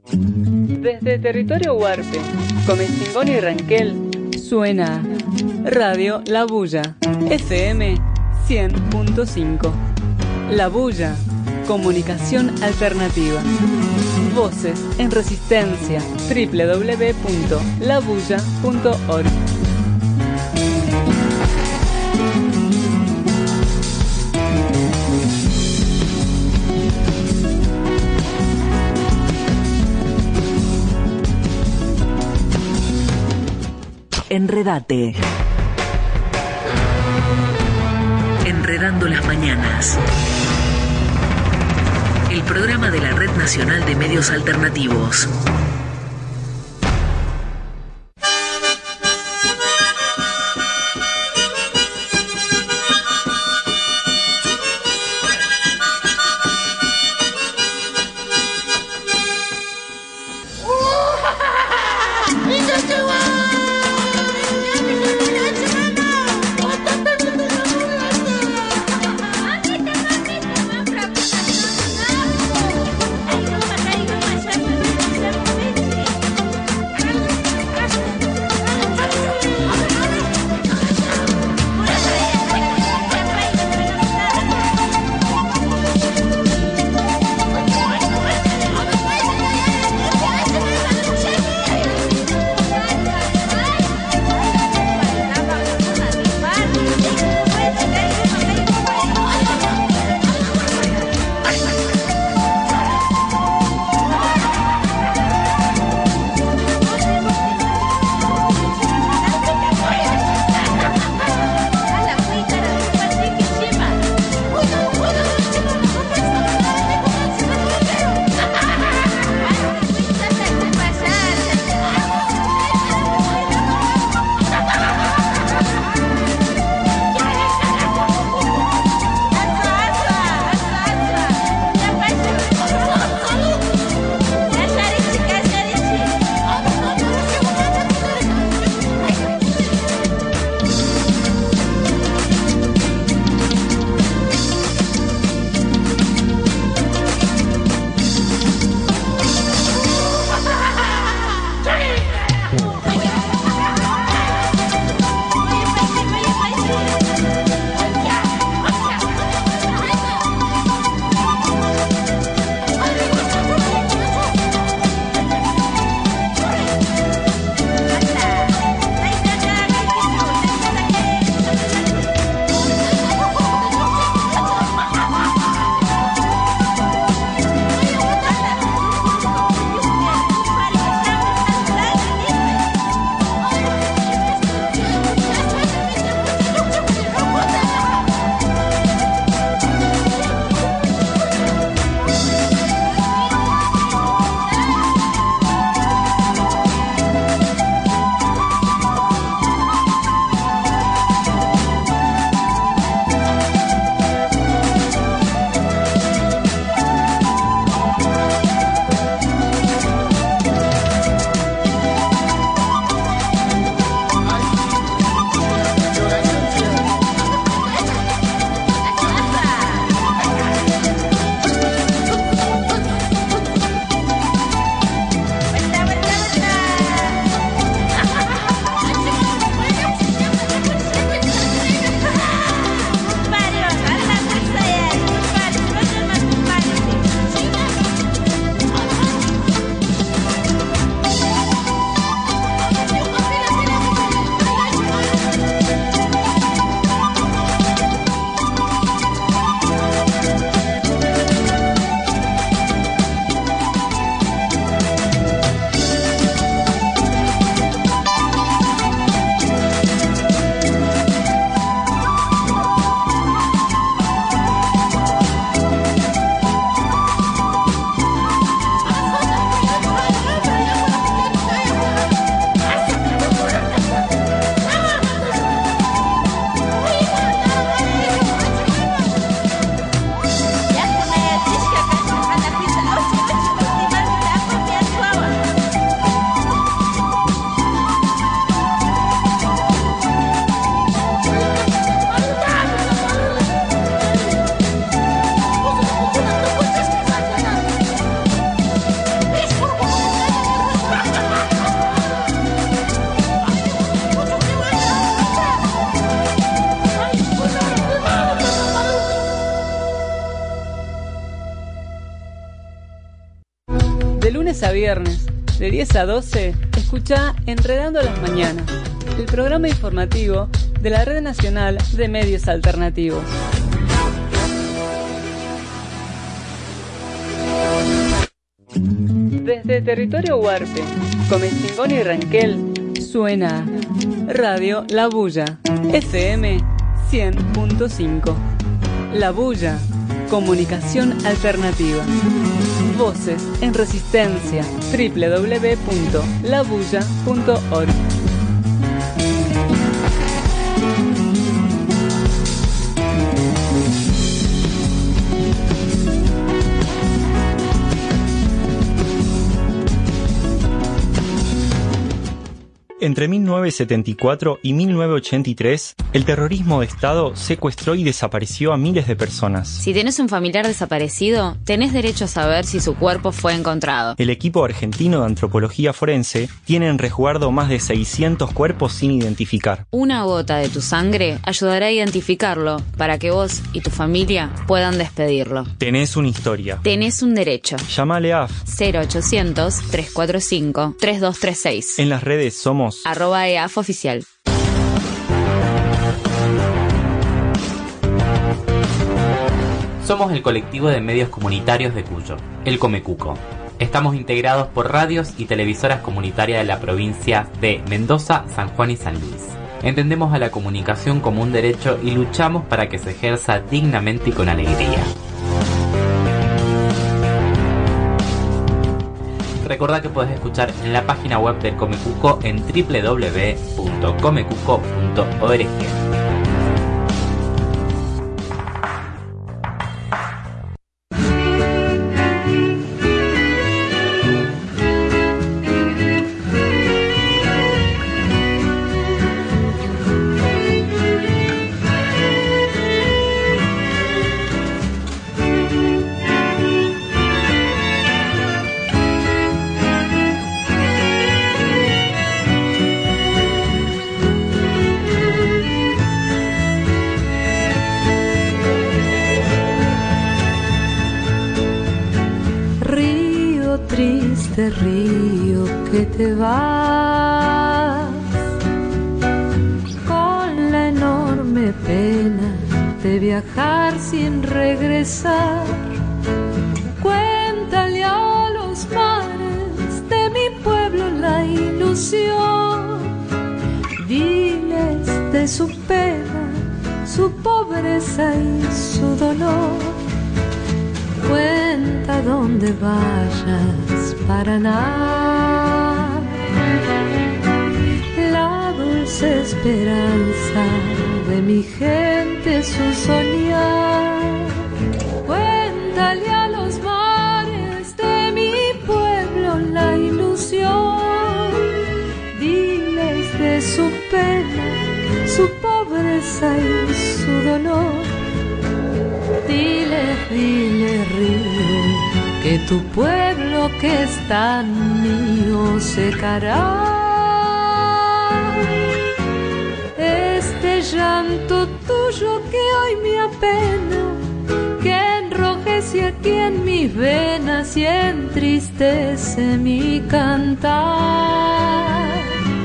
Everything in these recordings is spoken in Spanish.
Desde territorio Huarpe, Comechingón y Ranquel, suena Radio La Bulla, FM 100.5. La Bulla, comunicación alternativa. Voces en Resistencia, www.labulla.org. Enredate. Enredando las mañanas. El programa de la Red Nacional de Medios Alternativos. De lunes a viernes, de 10 a 12, escuchá Enredando las Mañanas, el programa informativo de la Red Nacional de Medios Alternativos. Desde Territorio Huarpe, Comecingón y Ranquel, suena Radio La Bulla, FM 100.5. La Bulla, comunicación alternativa. Voces en Resistencia, www.labulla.org. Entre 1974 y 1983, el terrorismo de Estado secuestró y desapareció a miles de personas. Si tenés un familiar desaparecido, tenés derecho a saber si su cuerpo fue encontrado. El equipo argentino de antropología forense tiene en resguardo más de 600 cuerpos sin identificar. Una gota de tu sangre ayudará a identificarlo para que vos y tu familia puedan despedirlo. Tenés una historia. Tenés un derecho. Llámale a 0800-345-3236. En las redes somos @EAFoficial. Somos el colectivo de medios comunitarios de Cuyo, el Comecuco. Estamos integrados por radios y televisoras comunitarias de la provincia de Mendoza, San Juan y San Luis. Entendemos a la comunicación como un derecho y luchamos para que se ejerza dignamente y con alegría. Recordá que podés escuchar en la página web del Comecuco en www.comecuco.org. Triste río que te vas con la enorme pena de viajar sin regresar. Cuéntale a los mares de mi pueblo la ilusión. Diles de su pena, su pobreza y su dolor. Cuenta donde vayas, Paraná, la dulce esperanza de mi gente, su soñar. Cuéntale a los mares de mi pueblo la ilusión. Diles de su pena, su pobreza y su dolor. Dile río, que tu pueblo que es tan mío secará. Este llanto tuyo que hoy me apena, que enrojece aquí en mis venas y entristece mi cantar.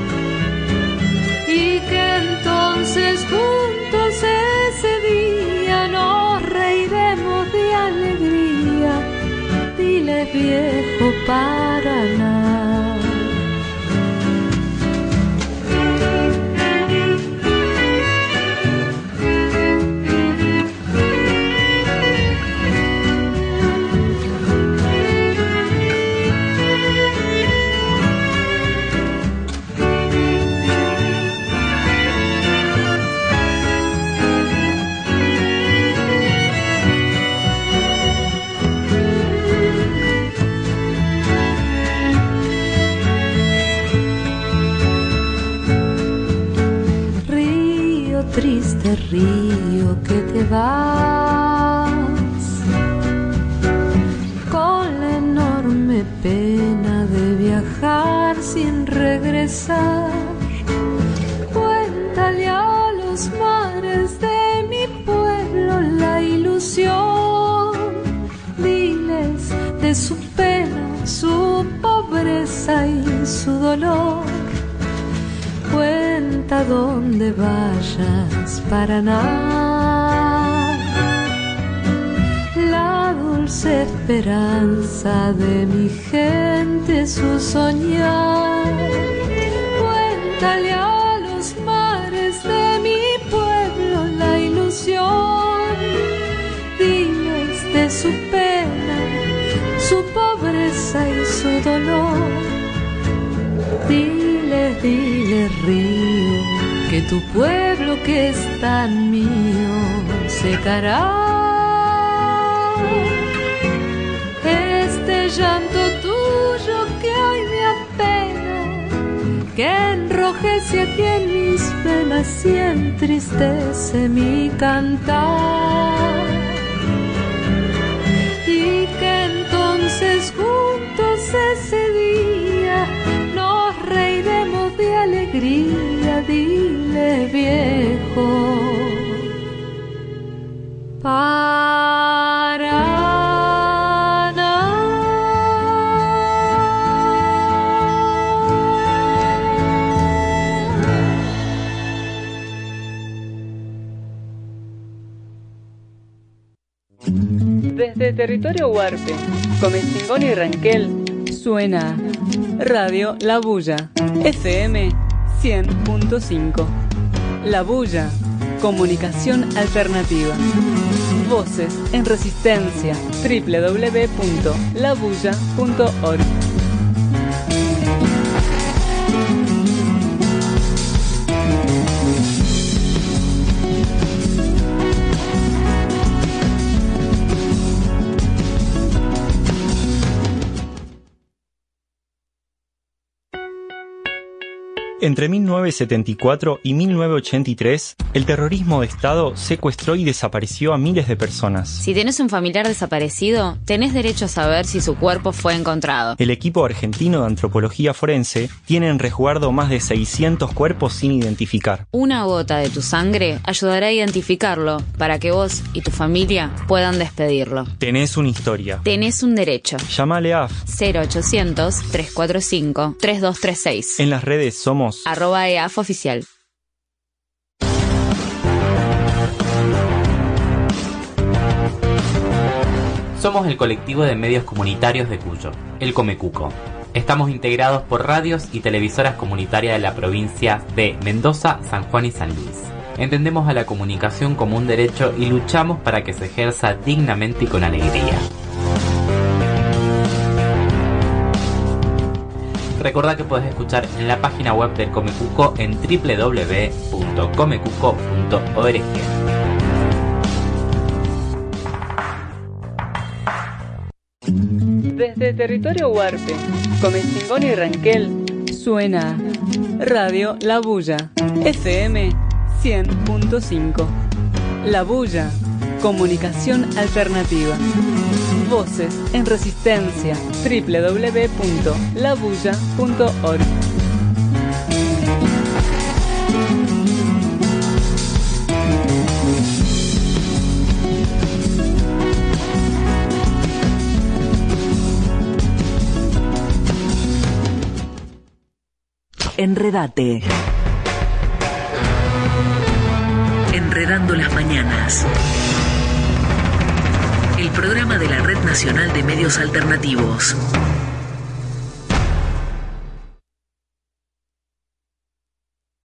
Y que entonces juntos ese día nos reiremos de alegría. Dile viejo Paraná. Triste río que te vas con la enorme pena de viajar sin regresar. Cuéntale a los mares de mi pueblo la ilusión. Diles de su pena, su pobreza y su dolor. Cuenta donde vayas, Paraná, la dulce esperanza de mi gente, su soñar. Cuéntale a los mares de mi pueblo la ilusión. Diles de su pena, su pobreza y su dolor. Diles, diles, río, que tu pueblo que es tan mío secará este llanto tuyo que hoy me apena, que enrojece aquí en mis penas y entristece mi cantar. Y que entonces juntos ese día nos reiremos de alegría, dile viejo. Desde territorio huarpe, Comechingón y Ranquel, suena Radio La Bulla, FM 100.5. La Bulla, comunicación alternativa. Voces en resistencia, www.labulla.org. Entre 1974 y 1983, el terrorismo de Estado secuestró y desapareció a miles de personas. Si tenés un familiar desaparecido, tenés derecho a saber si su cuerpo fue encontrado. El equipo argentino de antropología forense tiene en resguardo más de 600 cuerpos sin identificar. Una gota de tu sangre ayudará a identificarlo para que vos y tu familia puedan despedirlo. Tenés una historia. Tenés un derecho. Llámale a 0800-345-3236. En las redes somos @EAFoficial. Somos el colectivo de medios comunitarios de Cuyo, el Comecuco. Estamos integrados por radios y televisoras comunitarias de la provincia de Mendoza, San Juan y San Luis. Entendemos a la comunicación como un derecho y luchamos para que se ejerza dignamente y con alegría. Recordá que podés escuchar en la página web del Comecuco en www.comecuco.org. Desde territorio huarpe, Comechingón y Ranquel, suena Radio La Bulla, FM 100.5. La Bulla, comunicación alternativa. Voces en resistencia, www.labulla.org. Enredate. Enredando las mañanas. El programa de la Red Nacional de Medios Alternativos.